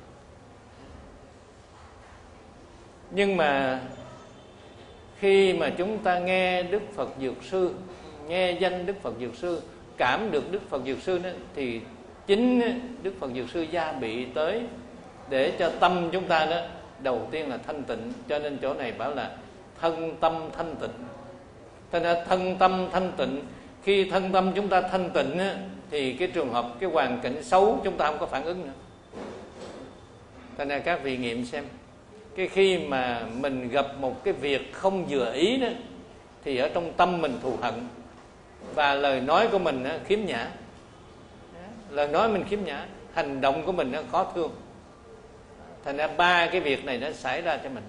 Nhưng mà khi mà chúng ta nghe Đức Phật Dược Sư, nghe danh Đức Phật Dược Sư, cảm được Đức Phật Dược Sư đó, thì chính Đức Phật Dược Sư gia bị tới để cho tâm chúng ta đó đầu tiên là thanh tịnh. Cho nên chỗ này bảo là thân tâm thanh tịnh. Thế nên thân tâm thanh tịnh, khi thân tâm chúng ta thanh tịnh á, thì cái trường hợp, cái hoàn cảnh xấu chúng ta không có phản ứng nữa. Thế nên các vị nghiệm xem, cái khi mà mình gặp một cái việc không vừa ý đó, thì ở trong tâm mình thù hận, và lời nói của mình đó, khiếm nhã. Lời nói mình khiếm nhã, hành động của mình nó khó thương. Thành ra ba cái việc này nó xảy ra cho mình.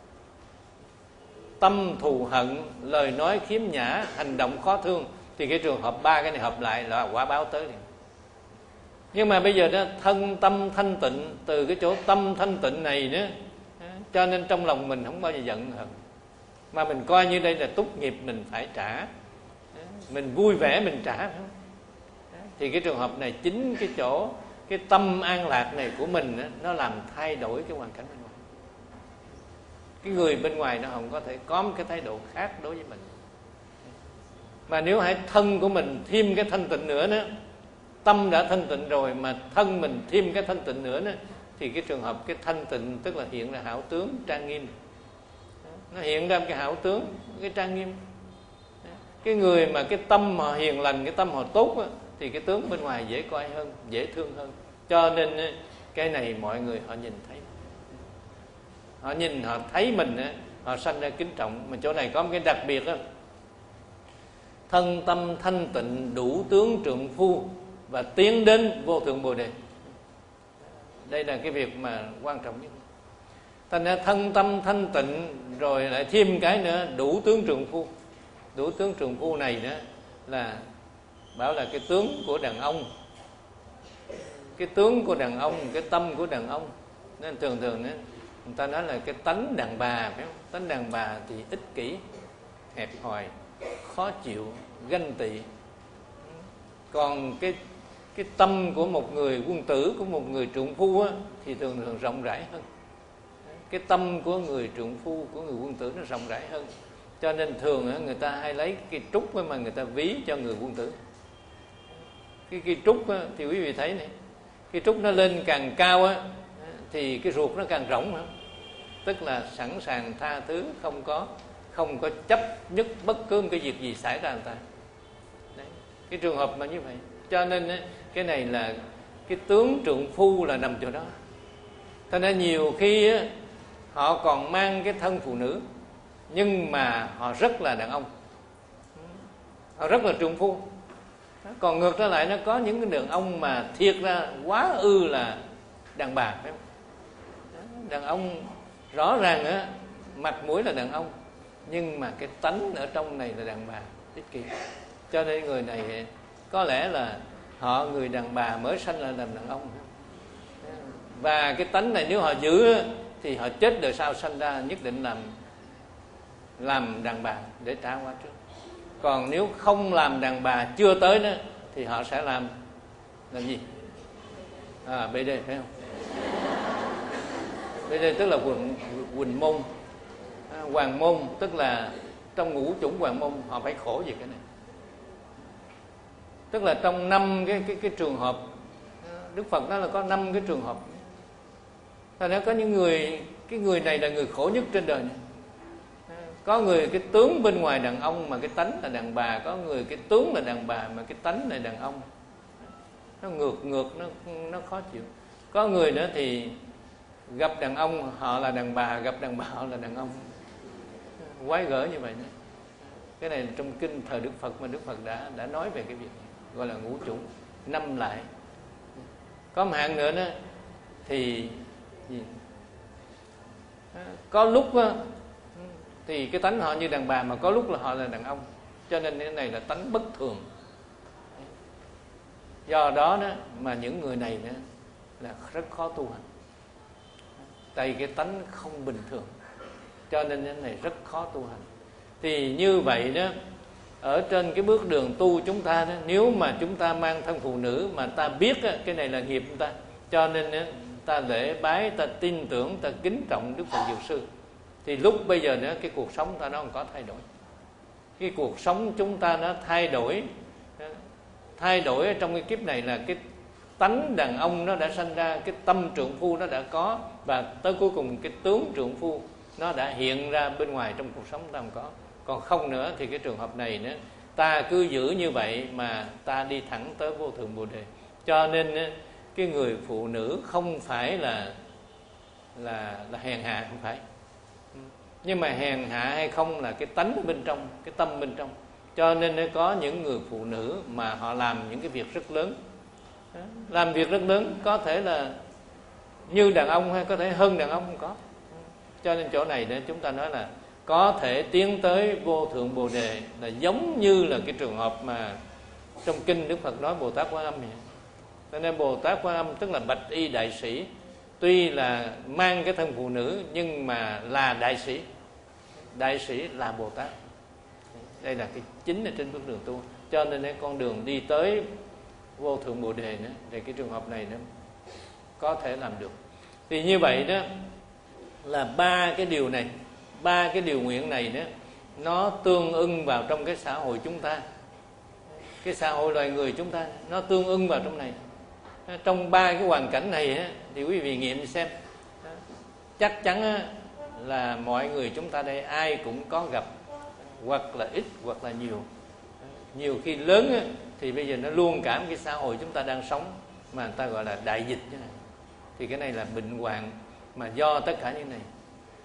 Tâm thù hận, lời nói khiếm nhã, hành động khó thương, thì cái trường hợp ba cái này hợp lại là quả báo tới liền. Nhưng mà bây giờ đó, thân tâm thanh tịnh, từ cái chỗ tâm thanh tịnh này đó, cho nên trong lòng mình không bao giờ giận hận, mà mình coi như đây là túc nghiệp mình phải trả, mình vui vẻ mình trả, phải không? Thì cái trường hợp này chính cái chỗ cái tâm an lạc này của mình đó, nó làm thay đổi cái hoàn cảnh bên ngoài. Cái người bên ngoài nó không có thể có một cái thái độ khác đối với mình. Mà nếu hãy thân của mình thêm cái thanh tịnh nữa đó, tâm đã thanh tịnh rồi mà thân mình thêm cái thanh tịnh nữa đó, thì cái trường hợp cái thanh tịnh tức là hiện ra hảo tướng trang nghiêm. Nó hiện ra cái hảo tướng, cái trang nghiêm. Cái người mà cái tâm họ hiền lành, cái tâm họ tốt đó, thì cái tướng bên ngoài dễ coi hơn, dễ thương hơn. Cho nên cái này mọi người họ nhìn thấy, họ nhìn họ thấy mình họ sanh ra kính trọng. Mà chỗ này có một cái đặc biệt đó: thân tâm thanh tịnh, đủ tướng trượng phu và tiến đến vô thượng Bồ Đề. Đây là cái việc mà quan trọng nhất. Thành ra thân tâm thanh tịnh rồi lại thêm cái nữa đủ tướng trượng phu. Đủ tướng trượng phu này nữa là bảo là cái tướng của đàn ông, cái tướng của đàn ông, cái tâm của đàn ông. Nên thường thường nữa, người ta nói là cái tánh đàn bà, phải không? Tánh đàn bà thì ích kỷ, hẹp hòi, khó chịu, ganh tị. Còn cái cái tâm của một người quân tử, của một người trượng phu á, thì thường thường rộng rãi hơn. Cái tâm của người trượng phu, của người quân tử nó rộng rãi hơn. Cho nên thường á, người ta hay lấy cái trúc mà người ta ví cho người quân tử. Cái, cái trúc á, thì quý vị thấy này, cái trúc nó lên càng cao á, thì cái ruột nó càng rộng hơn. Tức là sẵn sàng tha thứ, không có không có chấp nhất bất cứ một cái việc gì xảy ra người ta. Đấy, cái trường hợp mà như vậy. Cho nên á, cái này là cái tướng trượng phu là nằm chỗ đó. Cho nên nhiều khi á, họ còn mang cái thân phụ nữ, nhưng mà họ rất là đàn ông, họ rất là trượng phu. Còn ngược trở lại, nó có những cái đàn ông mà thiệt ra quá ư là đàn bà, phải không? Đàn ông rõ ràng á, mặt mũi là đàn ông, nhưng mà cái tánh ở trong này là đàn bà, ích kỷ. Cho nên người này có lẽ là họ người đàn bà mới sanh ra làm đàn ông. Và cái tánh này nếu họ giữ thì họ chết đời sau sanh ra nhất định làm làm đàn bà để trả qua trước. Còn nếu không làm đàn bà chưa tới nữa thì họ sẽ làm làm gì? À, bê đê, phải không? bê đê tức là quỳnh, quỳnh môn, à, hoàng môn, tức là trong ngũ chủng hoàng môn họ phải khổ về cái này. Tức là trong năm cái cái cái trường hợp, Đức Phật nói là có năm cái trường hợp. Thành ra có những người, cái người này là người khổ nhất trên đời này. Có người cái tướng bên ngoài đàn ông mà cái tánh là đàn bà, có người cái tướng là đàn bà mà cái tánh là đàn ông. Nó ngược ngược, nó nó khó chịu. Có người nữa thì gặp đàn ông họ là đàn bà, gặp đàn bà họ là đàn ông. Quái gở như vậy nữa. Cái này trong kinh thời Đức Phật mà Đức Phật đã đã nói về cái việc này, gọi là ngũ chủng năm lại. Có một hạng nữa đó thì gì? Có lúc đó, thì cái tánh họ như đàn bà, mà có lúc là họ là đàn ông. Cho nên cái này là tánh bất thường. Do đó, đó mà những người này nữa là rất khó tu hành. Tại cái tánh không bình thường, cho nên cái này rất khó tu hành. Thì như vậy đó, ở trên cái bước đường tu chúng ta đó, nếu mà chúng ta mang thân phụ nữ mà ta biết đó, cái này là nghiệp của ta, cho nên đó, ta lễ bái, ta tin tưởng, ta kính trọng Đức Phật Dược Sư, thì lúc bây giờ nữa cái cuộc sống ta nó không có thay đổi. Cái cuộc sống chúng ta nó thay đổi, thay đổi ở trong cái kiếp này là cái tánh đàn ông nó đã sanh ra, cái tâm trượng phu nó đã có, và tới cuối cùng cái tướng trượng phu nó đã hiện ra bên ngoài trong cuộc sống ta không có. Còn không nữa thì cái trường hợp này nữa, ta cứ giữ như vậy mà ta đi thẳng tới vô thượng Bồ Đề. Cho nên cái người phụ nữ không phải là là là hèn hạ, không phải. Nhưng mà hèn hạ hay không là cái tánh bên trong, cái tâm bên trong. Cho nên có những người phụ nữ mà họ làm những cái việc rất lớn, làm việc rất lớn, có thể là như đàn ông hay có thể hơn đàn ông, không có. Cho nên chỗ này để chúng ta nói là có thể tiến tới vô thượng Bồ Đề là giống như là cái trường hợp mà trong kinh Đức Phật nói Bồ Tát Quan Âm vậy. Cho nên Bồ Tát Quan Âm tức là bạch y đại sĩ, tuy là mang cái thân phụ nữ nhưng mà là đại sĩ. Đại sĩ là Bồ Tát. Đây là cái chính ở trên bước đường tu. Cho nên cái con đường đi tới vô thượng Bồ Đề nữa, thì cái trường hợp này nữa có thể làm được. Thì như vậy đó là ba cái điều này, ba cái điều nguyện này đó, nó tương ưng vào trong cái xã hội chúng ta, cái xã hội loài người chúng ta, nó tương ưng vào trong này. Trong ba cái hoàn cảnh này á, thì quý vị nghiệm xem, chắc chắn á, là mọi người chúng ta đây ai cũng có gặp, hoặc là ít hoặc là nhiều. Nhiều khi lớn á, thì bây giờ nó luôn cả cái xã hội chúng ta đang sống mà người ta gọi là đại dịch như này. Thì cái này là bệnh hoạn mà do tất cả những này.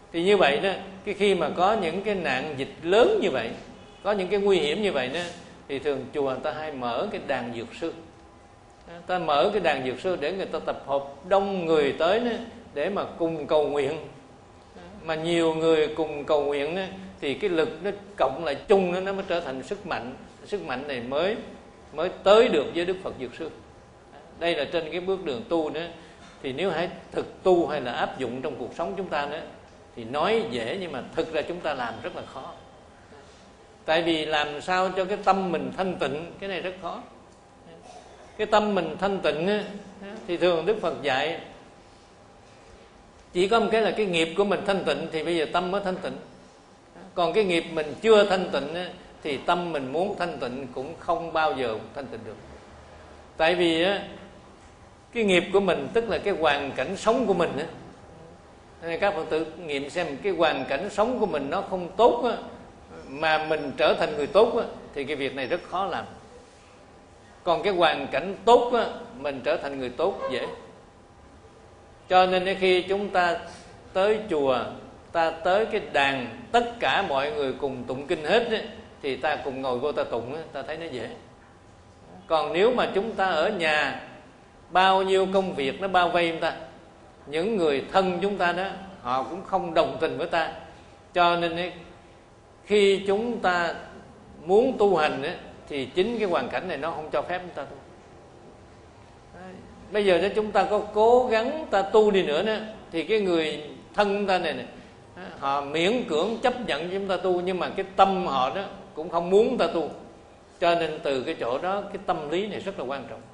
Thì như vậy đó, cái khi mà có những cái nạn dịch lớn như vậy, có những cái nguy hiểm như vậy đó, thì thường chùa người ta hay mở cái đàn dược sư. Ta mở cái đàn dược sư để người ta tập hợp đông người tới đó, để mà cùng cầu nguyện. Mà nhiều người cùng cầu nguyện đó, thì cái lực nó cộng lại chung đó, nó mới trở thành sức mạnh. Sức mạnh này mới mới tới được với Đức Phật Dược Sư. Đây là trên cái bước đường tu đó. Thì nếu hãy thực tu hay là áp dụng trong cuộc sống chúng ta đó, thì nói dễ nhưng mà thực ra chúng ta làm rất là khó. Tại vì làm sao cho cái tâm mình thanh tịnh, cái này rất khó. Cái tâm mình thanh tịnh thì thường Đức Phật dạy chỉ có một cái là cái nghiệp của mình thanh tịnh thì bây giờ tâm mới thanh tịnh. Còn cái nghiệp mình chưa thanh tịnh thì tâm mình muốn thanh tịnh cũng không bao giờ thanh tịnh được. Tại vì cái nghiệp của mình tức là cái hoàn cảnh sống của mình. Nên các Phật tử nghiệm xem cái hoàn cảnh sống của mình nó không tốt mà mình trở thành người tốt thì cái việc này rất khó làm. Còn cái hoàn cảnh tốt mình trở thành người tốt dễ. Cho nên khi chúng ta tới chùa, ta tới cái đàn, tất cả mọi người cùng tụng kinh hết ấy, thì ta cùng ngồi vô ta tụng, ta thấy nó dễ. Còn nếu mà chúng ta ở nhà, bao nhiêu công việc nó bao vây chúng ta, những người thân chúng ta đó, họ cũng không đồng tình với ta. Cho nên ấy, khi chúng ta muốn tu hành ấy, thì chính cái hoàn cảnh này nó không cho phép chúng ta tu. Bây giờ nếu chúng ta có cố gắng ta tu đi nữa đó, thì cái người thân chúng ta này, này họ miễn cưỡng chấp nhận chúng ta tu, nhưng mà cái tâm họ đó cũng không muốn ta tu. Cho nên từ cái chỗ đó cái tâm lý này rất là quan trọng.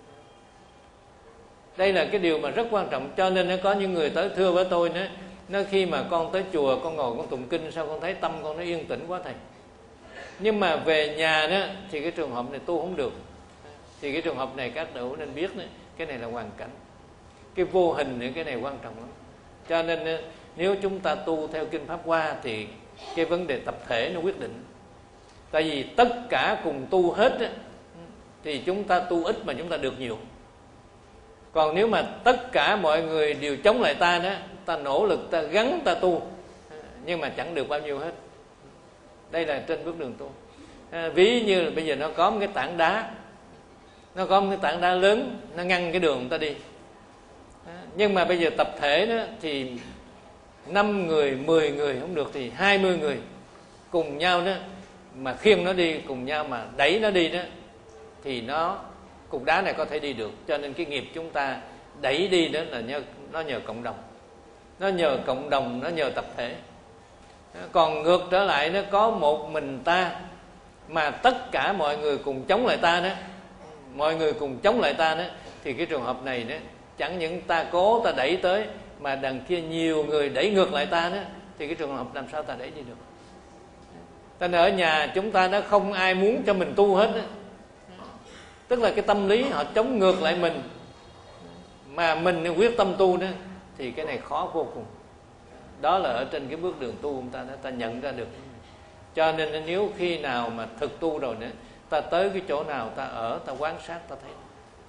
Đây là cái điều mà rất quan trọng. Cho nên nó có những người tới thưa với tôi nữa, nó khi mà con tới chùa con ngồi con tụng kinh, sao con thấy tâm con nó yên tĩnh quá thầy, nhưng mà về nhà đó thì cái trường hợp này tu không được. Thì cái trường hợp này các đạo nên biết đó, cái này là hoàn cảnh, cái vô hình nữa, cái này quan trọng lắm. Cho nên nếu chúng ta tu theo kinh Pháp Hoa thì cái vấn đề tập thể nó quyết định. Tại vì tất cả cùng tu hết á, thì chúng ta tu ít mà chúng ta được nhiều. Còn nếu mà tất cả mọi người đều chống lại ta đó, ta nỗ lực ta gắng ta tu, nhưng mà chẳng được bao nhiêu hết. Đây là trên bước đường tu. À, ví như là bây giờ nó có một cái tảng đá, nó có một cái tảng đá lớn, nó ngăn cái đường người ta đi. À, nhưng mà bây giờ tập thể đó thì năm người, mười người không được thì hai mươi người cùng nhau đó mà khiêng nó đi, cùng nhau mà đẩy nó đi đó, thì nó cục đá này có thể đi được. Cho nên cái nghiệp chúng ta đẩy đi đó là nhờ, nó nhờ cộng đồng, nó nhờ cộng đồng, nó nhờ tập thể. Còn ngược trở lại nó có một mình ta mà tất cả mọi người cùng chống lại ta đó, mọi người cùng chống lại ta đó, thì cái trường hợp này đó chẳng những ta cố ta đẩy tới, mà đằng kia nhiều người đẩy ngược lại ta đó, thì cái trường hợp làm sao ta đẩy đi được. Cho nên ở nhà chúng ta nó không ai muốn cho mình tu hết đó. Tức là cái tâm lý họ chống ngược lại mình, mà mình quyết tâm tu đó, thì cái này khó vô cùng. Đó là ở trên cái bước đường tu chúng ta, ta nhận ra được. Cho nên nếu khi nào mà thực tu rồi nữa, ta tới cái chỗ nào ta ở, ta quan sát ta thấy.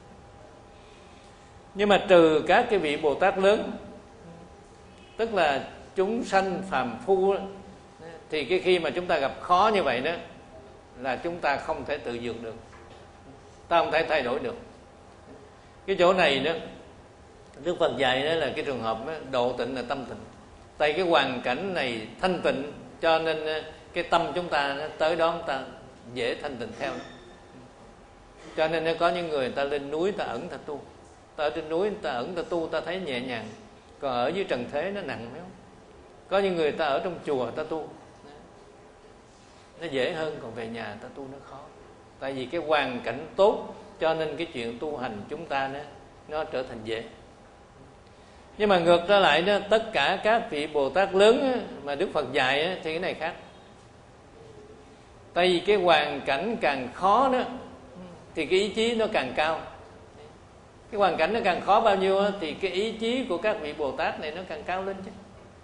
Nhưng mà trừ các cái vị Bồ Tát lớn, tức là chúng sanh phàm phu đó, thì cái khi mà chúng ta gặp khó như vậy đó, là chúng ta không thể tự vượt được, ta không thể thay đổi được. Cái chỗ này đó Đức Phật dạy đó là cái trường hợp đó, độ tịnh là tâm tịnh. Tại cái hoàn cảnh này thanh tịnh, cho nên cái tâm chúng ta tới đó chúng ta dễ thanh tịnh theo. Cho nên có những người ta lên núi ta ẩn ta tu, ta ở trên núi ta ẩn ta tu, ta thấy nhẹ nhàng. Còn ở dưới trần thế nó nặng phải không? Có những người ta ở trong chùa ta tu, nó dễ hơn, còn về nhà ta tu nó khó. Tại vì cái hoàn cảnh tốt, cho nên cái chuyện tu hành chúng ta nó, nó trở thành dễ. Nhưng mà ngược ra lại đó, tất cả các vị Bồ Tát lớn á, mà Đức Phật dạy á, thì cái này khác. Tại vì cái hoàn cảnh càng khó đó, thì cái ý chí nó càng cao. Cái hoàn cảnh nó càng khó bao nhiêu á, thì cái ý chí của các vị Bồ Tát này nó càng cao lên chứ.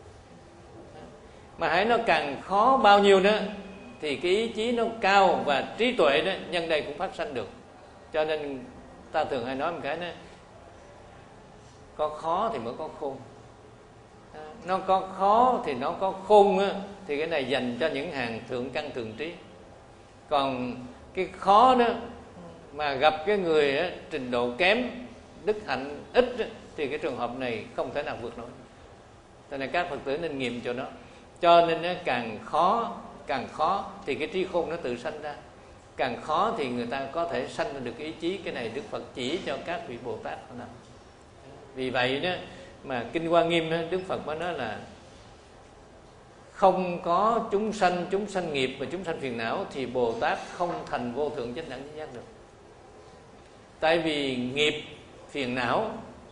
Mà hãy nó càng khó bao nhiêu nữa, thì cái ý chí nó cao và trí tuệ đó, nhân đây cũng phát sanh được. Cho nên ta thường hay nói một cái đó, có khó thì mới có khôn. Nó có khó thì nó có khôn á, thì cái này dành cho những hàng thượng căn thượng trí. Còn cái khó đó mà gặp cái người á, trình độ kém, đức hạnh ít á, thì cái trường hợp này không thể nào vượt nổi. Cho nên các Phật tử nên nghiệm cho nó. Cho nên á, càng khó càng khó thì cái trí khôn nó tự sanh ra. Càng khó thì người ta có thể sanh ra được ý chí. Cái này Đức Phật chỉ cho các vị Bồ Tát họ làm. Vì vậy đó mà Kinh Hoa Nghiêm đó, Đức Phật mới nói là không có chúng sanh, chúng sanh nghiệp và chúng sanh phiền não thì Bồ Tát không thành vô thượng chánh đẳng chánh giác được. Tại vì nghiệp phiền não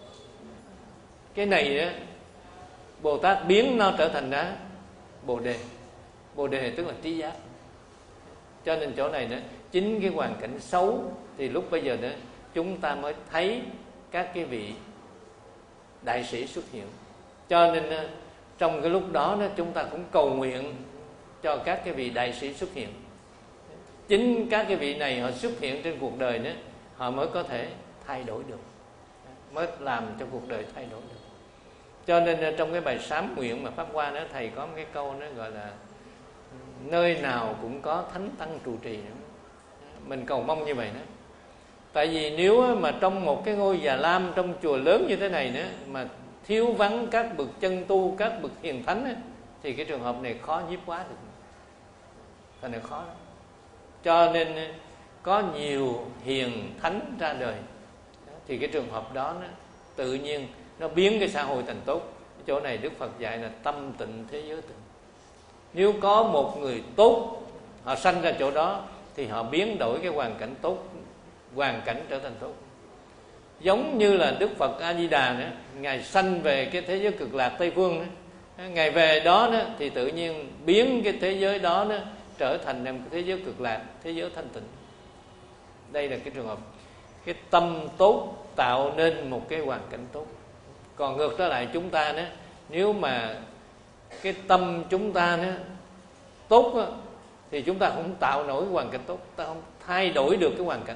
cái này đó, Bồ Tát biến nó trở thành đó Bồ Đề. Bồ Đề tức là trí giác. Cho nên chỗ này đó, chính cái hoàn cảnh xấu thì lúc bây giờ đó chúng ta mới thấy các cái vị đại sĩ xuất hiện. Cho nên trong cái lúc đó, đó chúng ta cũng cầu nguyện cho các cái vị đại sĩ xuất hiện. Chính các cái vị này họ xuất hiện trên cuộc đời đó, họ mới có thể thay đổi được, mới làm cho cuộc đời thay đổi được. Cho nên trong cái bài sám nguyện mà Pháp Hoa đó, thầy có một cái câu nó gọi là nơi nào cũng có thánh tăng trụ trì. Mình cầu mong như vậy đó. Tại vì nếu mà trong một cái ngôi Già Lam, trong chùa lớn như thế này nữa, mà thiếu vắng các bậc chân tu, các bậc hiền thánh ấy, thì cái trường hợp này khó nhiếp quá được. Cái này khó lắm. Cho nên có nhiều hiền thánh ra đời, thì cái trường hợp đó nó, tự nhiên nó biến cái xã hội thành tốt. Cái chỗ này Đức Phật dạy là tâm tịnh thế giới tịnh. Nếu có một người tốt, họ sanh ra chỗ đó, thì họ biến đổi cái hoàn cảnh tốt, hoàn cảnh trở thành tốt. Giống như là Đức Phật A Di Đà nữa, ngài sanh về cái thế giới cực lạc Tây phương đó, ngài về đó, đó thì tự nhiên biến cái thế giới đó, đó trở thành một thế giới cực lạc, thế giới thanh tịnh. Đây là cái trường hợp cái tâm tốt tạo nên một cái hoàn cảnh tốt. Còn ngược trở lại chúng ta đó, nếu mà cái tâm chúng ta đó tốt đó, thì chúng ta không tạo nổi hoàn cảnh tốt, ta không thay đổi được cái hoàn cảnh.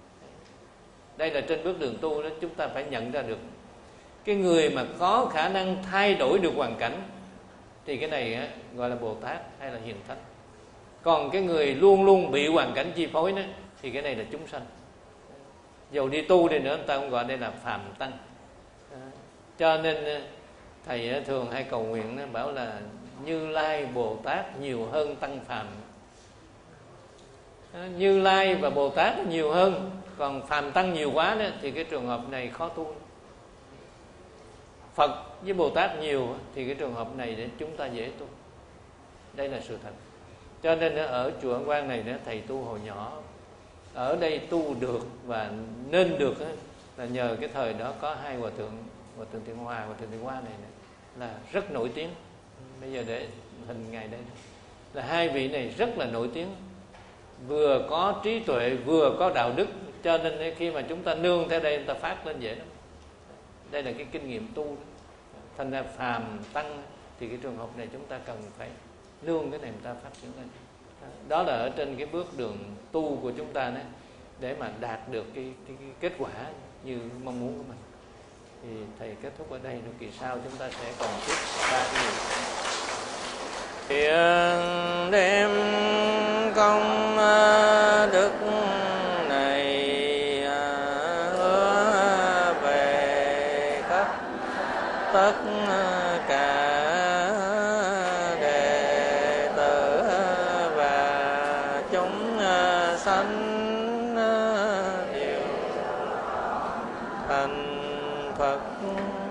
Đây là trên bước đường tu đó, chúng ta phải nhận ra được cái người mà có khả năng thay đổi được hoàn cảnh thì cái này á, gọi là Bồ Tát hay là hiền thánh. Còn cái người luôn luôn bị hoàn cảnh chi phối đó, thì cái này là chúng sanh. Dù đi tu đi nữa, người ta cũng gọi đây là phàm tăng. Cho nên thầy thường hay cầu nguyện bảo là Như Lai Bồ Tát nhiều hơn tăng phàm. Như Lai và Bồ Tát nhiều hơn, còn phàm tăng nhiều quá đó, thì cái trường hợp này khó tu. Phật với Bồ Tát nhiều thì cái trường hợp này để chúng ta dễ tu. Đây là sự thật. Cho nên ở chùa Ấn Quang này thầy tu hồi nhỏ, ở đây tu được và nên được là nhờ cái thời đó có hai hòa thượng, hòa thượng Thiện Hòa, hòa thượng Thiện Hoa này là rất nổi tiếng. Bây giờ để hình ngày đây là hai vị này rất là nổi tiếng, vừa có trí tuệ vừa có đạo đức. Cho nên khi mà chúng ta nương theo đây, chúng ta phát lên dễ lắm. Đây là cái kinh nghiệm tu. Thành ra phàm tăng thì cái trường hợp này chúng ta cần phải nương cái này người ta phát triển lên. Đó là ở trên cái bước đường tu của chúng ta đấy, để mà đạt được cái, cái, cái kết quả như mong muốn của mình. Thì thầy kết thúc ở đây, rồi kỳ sau chúng ta sẽ còn tiếp ba cái điều. Thiện đem công đức này hứa về khắp tất cả đệ tử và chúng sanh đều thành Phật.